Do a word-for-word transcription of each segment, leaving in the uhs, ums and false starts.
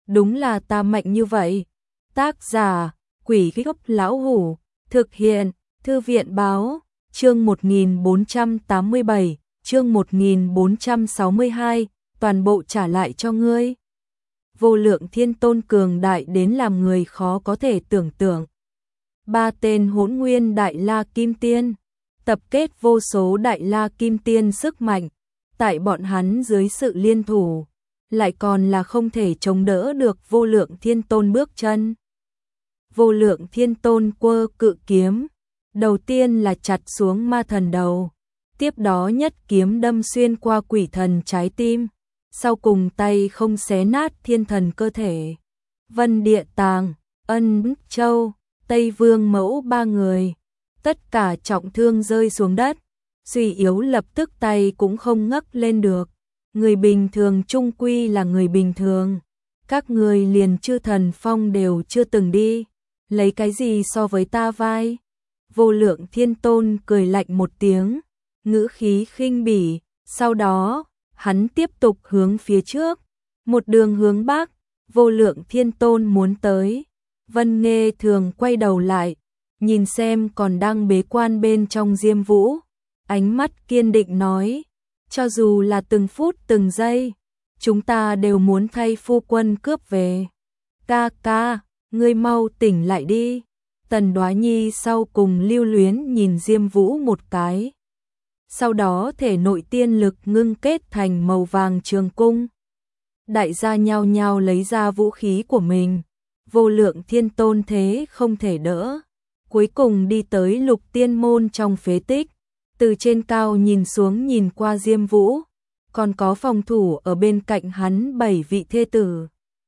đúng là ta mạnh như vậy. Tác giả, Quỷ Gốc Lão Hủ, thực hiện, Thư viện Báo, chương một nghìn bốn trăm tám mươi bảy, chương một nghìn bốn trăm sáu mươi hai, toàn bộ trả lại cho ngươi. Vô Lượng Thiên Tôn cường đại đến làm người khó có thể tưởng tượng. Ba tên Hỗn Nguyên Đại La Kim Tiên, tập kết vô số Đại La Kim Tiên sức mạnh, tại bọn hắn dưới sự liên thủ, lại còn là không thể chống đỡ được Vô Lượng Thiên Tôn bước chân. Vô Lượng Thiên Tôn quơ cự kiếm, đầu tiên là chặt xuống ma thần đầu, tiếp đó nhất kiếm đâm xuyên qua quỷ thần trái tim, sau cùng tay không xé nát thiên thần cơ thể. Vân Địa Tàng, Ân Châu, Tây Vương Mẫu ba người, tất cả trọng thương rơi xuống đất, suy yếu lập tức tay cũng không ngấc lên được. Người bình thường chung quy là người bình thường, các người liền chư thần phong đều chưa từng đi, lấy cái gì so với ta vai? Vô Lượng Thiên Tôn cười lạnh một tiếng, ngữ khí khinh bỉ, sau đó, hắn tiếp tục hướng phía trước, một đường hướng bắc. Vô Lượng Thiên Tôn muốn tới, Vân Nghê Thường quay đầu lại, nhìn xem còn đang bế quan bên trong Diêm Vũ, ánh mắt kiên định nói, cho dù là từng phút từng giây, chúng ta đều muốn thay phu quân cướp về. Ca ca, ngươi mau tỉnh lại đi. Tần Đoá Nhi sau cùng lưu luyến nhìn Diêm Vũ một cái, sau đó thể nội tiên lực ngưng kết thành màu vàng trường cung. Đại gia nhao nhao lấy ra vũ khí của mình, Vô Lượng Thiên Tôn thế không thể đỡ, cuối cùng đi tới Lục Tiên Môn trong phế tích, từ trên cao nhìn xuống nhìn qua Diêm Vũ, còn có phòng thủ ở bên cạnh hắn bảy vị thê tử.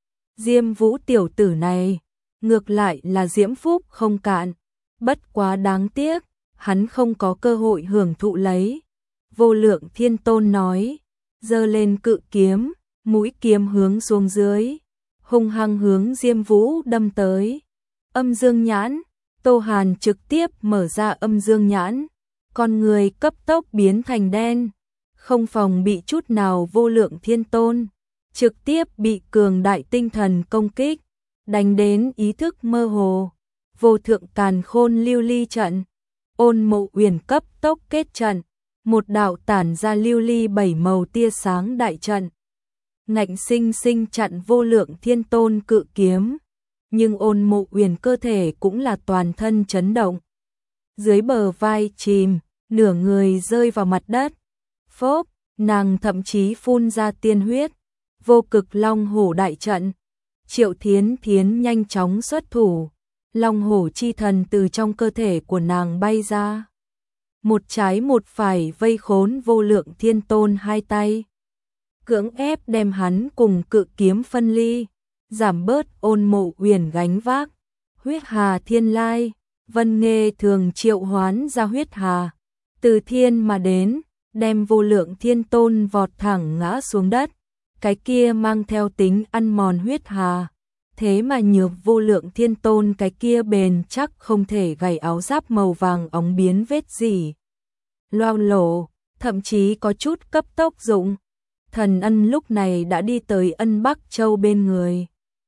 Diêm Vũ tiểu tử này, ngược lại là diễm phúc không cạn, bất quá đáng tiếc, hắn không có cơ hội hưởng thụ lấy. Vô Lượng Thiên Tôn nói, giơ lên cự kiếm, mũi kiếm hướng xuống dưới, hung hăng hướng Diêm Vũ đâm tới. Âm Dương Nhãn, Tô Hàn trực tiếp mở ra Âm Dương Nhãn, con người cấp tốc biến thành đen, không phòng bị chút nào. Vô Lượng Thiên Tôn trực tiếp bị cường đại tinh thần công kích, đánh đến ý thức mơ hồ. Vô Thượng Càn Khôn Lưu Ly trận, Ôn Mộ Uyển cấp tốc kết trận, một đạo tản ra lưu ly bảy màu tia sáng đại trận, ngạnh sinh sinh chặn Vô Lượng Thiên Tôn cự kiếm, nhưng Ôn Mộ Uyển cơ thể cũng là toàn thân chấn động, dưới bờ vai chìm, nửa người rơi vào mặt đất. Phốp, nàng thậm chí phun ra tiên huyết. Vô Cực Long Hổ đại trận, Triệu Thiến Thiến nhanh chóng xuất thủ, Long Hổ chi thần từ trong cơ thể của nàng bay ra, một trái một phải vây khốn Vô Lượng Thiên Tôn hai tay, cưỡng ép đem hắn cùng cự kiếm phân ly, giảm bớt Ôn Mộ Uyển gánh vác. Huyết Hà Thiên Lai, Vân Nghê Thường triệu hoán ra huyết hà, từ thiên mà đến, đem Vô Lượng Thiên Tôn vọt thẳng ngã xuống đất. Cái kia mang theo tính ăn mòn huyết hà, thế mà nhược Vô Lượng Thiên Tôn cái kia bền chắc không thể gầy áo giáp màu vàng óng biến vết gì. Loao lổ, thậm chí có chút cấp tốc dụng. Thần Ân lúc này đã đi tới Ân Bắc Châu bên người.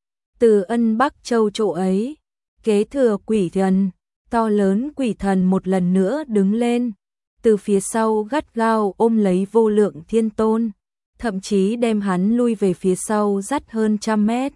Từ Ân Bắc Châu chỗ ấy, kế thừa quỷ thần, to lớn quỷ thần một lần nữa đứng lên, từ phía sau gắt gao ôm lấy Vô Lượng Thiên Tôn, thậm chí đem hắn lui về phía sau dắt hơn trăm mét.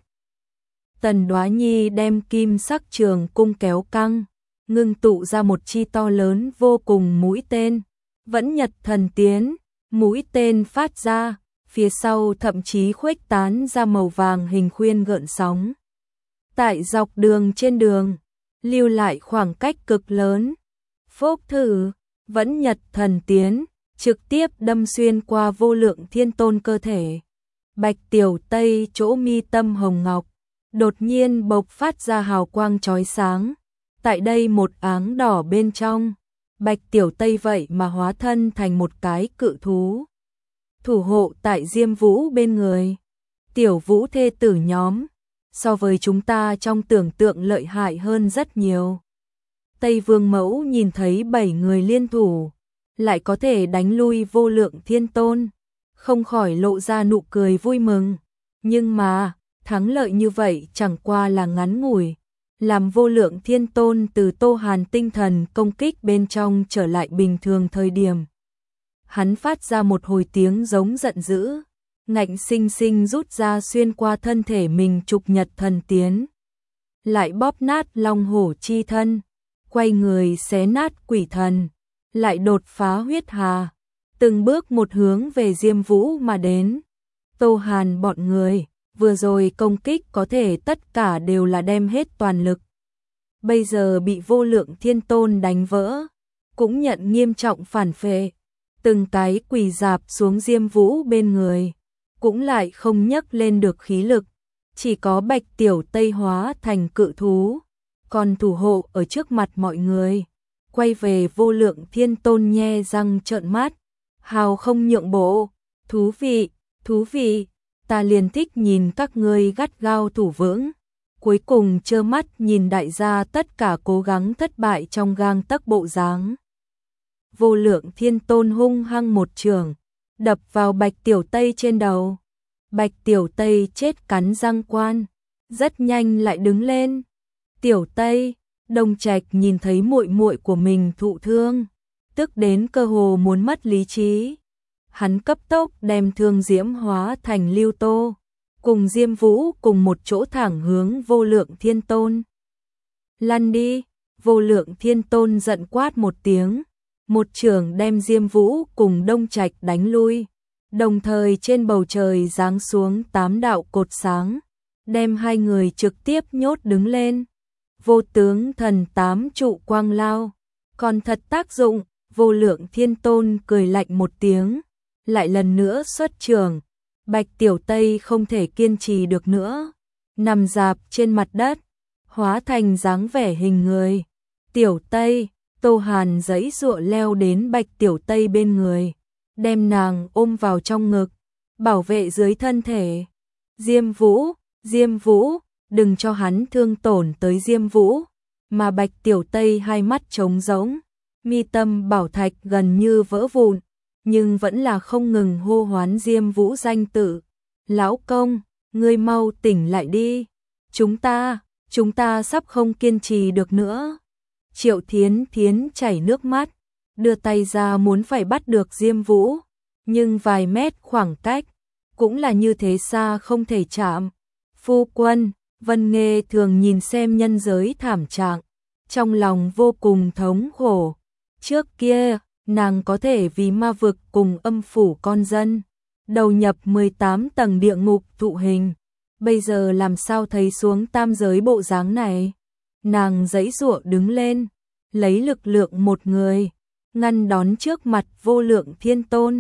Tần Đoá Nhi đem kim sắc trường cung kéo căng, ngưng tụ ra một chi to lớn vô cùng mũi tên, vẫn nhật thần tiến, mũi tên phát ra, phía sau thậm chí khuếch tán ra màu vàng hình khuyên gợn sóng. Tại dọc đường trên đường, lưu lại khoảng cách cực lớn. Phốc thử, vẫn nhật thần tiến, trực tiếp đâm xuyên qua Vô Lượng Thiên Tôn cơ thể. Bạch Tiểu Tây chỗ mi tâm hồng ngọc, đột nhiên bộc phát ra hào quang chói sáng. Tại đây một áng đỏ bên trong, Bạch Tiểu Tây vậy mà hóa thân thành một cái cự thú, thủ hộ tại Diêm Vũ bên người. Tiểu Vũ thê tử nhóm, so với chúng ta trong tưởng tượng lợi hại hơn rất nhiều. Tây Vương Mẫu nhìn thấy bảy người liên thủ, lại có thể đánh lui Vô Lượng Thiên Tôn, không khỏi lộ ra nụ cười vui mừng. Nhưng mà, Thắng lợi như vậy chẳng qua là ngắn ngủi, làm Vô Lượng Thiên Tôn từ Tô Hàn tinh thần công kích bên trong trở lại bình thường thời điểm. Hắn phát ra một hồi tiếng giống giận dữ, ngạnh sinh sinh rút ra xuyên qua thân thể mình trục nhật thần tiến. Lại bóp nát long hổ chi thân, quay người xé nát quỷ thần, lại đột phá huyết hà, từng bước một hướng về Diêm Vũ mà đến. Tô Hàn bọn người, vừa rồi công kích có thể tất cả đều là đem hết toàn lực. Bây giờ bị Vô Lượng Thiên Tôn đánh vỡ, cũng nhận nghiêm trọng phản phệ, từng cái quỳ dạp xuống Diêm Vũ bên người, cũng lại không nhấc lên được khí lực, chỉ có Bạch Tiểu Tây hóa thành cự thú, còn thủ hộ ở trước mặt mọi người, quay về Vô Lượng Thiên Tôn nhe răng trợn mắt, hào không nhượng bộ, thú vị, thú vị, ta liền thích nhìn các ngươi gắt gao thủ vững, cuối cùng trơ mắt nhìn đại gia tất cả cố gắng thất bại trong gang tấc bộ dáng. Vô Lượng Thiên Tôn hung hăng một trường, đập vào Bạch Tiểu Tây trên đầu. Bạch Tiểu Tây chết cắn răng quan, rất nhanh lại đứng lên. Tiểu Tây, Đông Trạch nhìn thấy muội muội của mình thụ thương, tức đến cơ hồ muốn mất lý trí. Hắn cấp tốc đem Thương Diễm hóa thành lưu tô, cùng Diêm Vũ cùng một chỗ thẳng hướng Vô Lượng Thiên Tôn. Lăn đi, Vô Lượng Thiên Tôn giận quát một tiếng, một chưởng đem Diêm Vũ cùng Đông Trạch đánh lui, đồng thời trên bầu trời giáng xuống tám đạo cột sáng, đem hai người trực tiếp nhốt đứng lên. Vô tướng thần tám trụ quang lao, còn thật tác dụng. Vô Lượng Thiên Tôn cười lạnh một tiếng, lại lần nữa xuất trường. Bạch Tiểu Tây không thể kiên trì được nữa, nằm dạp trên mặt đất, hóa thành dáng vẻ hình người. Tiểu Tây, Tô Hàn giãy giụa leo đến Bạch Tiểu Tây bên người, đem nàng ôm vào trong ngực, bảo vệ dưới thân thể. Diêm Vũ, Diêm Vũ, đừng cho hắn thương tổn tới Diêm Vũ. Mà Bạch Tiểu Tây hai mắt trống rỗng, mi tâm bảo thạch gần như vỡ vụn, nhưng vẫn là không ngừng hô hoán Diêm Vũ danh tự. Lão công, ngươi mau tỉnh lại đi. Chúng ta, chúng ta sắp không kiên trì được nữa. Triệu Thiến Thiến chảy nước mắt, đưa tay ra muốn phải bắt được Diêm Vũ, nhưng vài mét khoảng cách, cũng là như thế xa không thể chạm. Phu quân, Vân Nghê thường nhìn xem nhân giới thảm trạng, trong lòng vô cùng thống khổ. Trước kia, nàng có thể vì ma vực cùng âm phủ con dân, đầu nhập mười tám tầng địa ngục thụ hình, bây giờ làm sao thấy xuống tam giới bộ dáng này. Nàng giãy giụa đứng lên, lấy lực lượng một người, ngăn đón trước mặt Vô Lượng Thiên Tôn.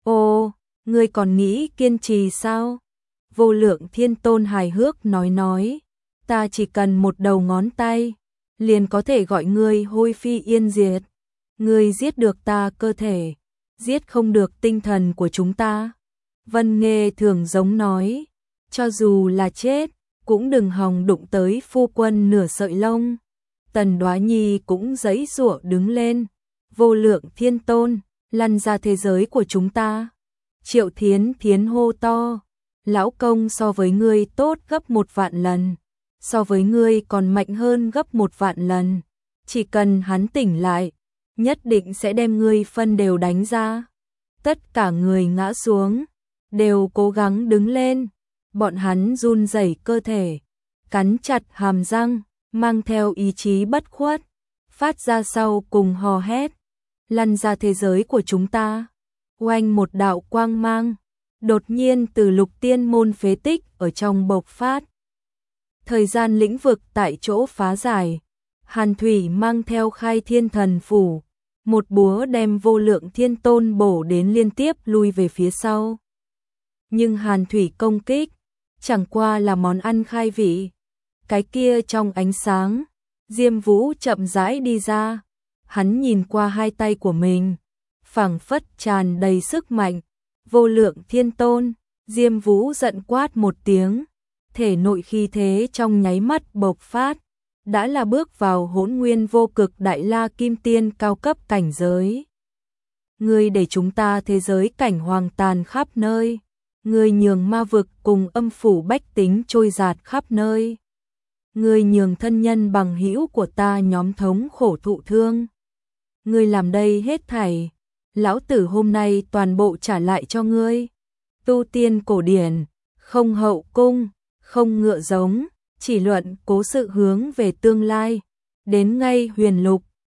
Ô, ngươi còn nghĩ kiên trì sao? Vô Lượng Thiên Tôn hài hước nói nói, ta chỉ cần một đầu ngón tay, liền có thể gọi ngươi hôi phi yên diệt. Ngươi giết được ta cơ thể, giết không được tinh thần của chúng ta. Vân Nghê thường giống nói, cho dù là chết, cũng đừng hòng đụng tới phu quân nửa sợi lông. Tần Đoá Nhi cũng giãy giụa đứng lên. Vô Lượng Thiên Tôn, lăn ra thế giới của chúng ta. Triệu Thiến Thiến hô to, lão công so với ngươi tốt gấp một vạn lần, so với ngươi còn mạnh hơn gấp một vạn lần. Chỉ cần hắn tỉnh lại, nhất định sẽ đem ngươi phân đều đánh ra. Tất cả người ngã xuống, đều cố gắng đứng lên. Bọn hắn run rẩy cơ thể, cắn chặt hàm răng, mang theo ý chí bất khuất, phát ra sau cùng hò hét, lăn ra thế giới của chúng ta. Oanh, một đạo quang mang đột nhiên từ Lục Tiên môn phế tích ở trong bộc phát. Thời gian lĩnh vực tại chỗ phá giải, Hàn Thủy mang theo Khai Thiên Thần Phủ, một búa đem Vô Lượng Thiên Tôn bổ đến liên tiếp lui về phía sau. Nhưng Hàn Thủy công kích chẳng qua là món ăn khai vị. Cái kia trong ánh sáng, Diêm Vũ chậm rãi đi ra, hắn nhìn qua hai tay của mình, phảng phất tràn đầy sức mạnh. Vô Lượng Thiên Tôn, Diêm Vũ giận quát một tiếng, thể nội khí thế trong nháy mắt bộc phát, đã là bước vào Hỗn Nguyên Vô Cực Đại La Kim Tiên cao cấp cảnh giới. Ngươi để chúng ta thế giới cảnh hoàng tàn khắp nơi, Ngươi nhường ma vực cùng âm phủ bách tính trôi giạt khắp nơi. Ngươi nhường thân nhân bằng hữu của ta nhóm thống khổ thụ thương. Ngươi làm đây hết thảy, lão tử hôm nay toàn bộ trả lại cho ngươi. Tu tiên cổ điển, không hậu cung, không ngựa giống, chỉ luận cố sự hướng về tương lai. Đến ngay huyền lục,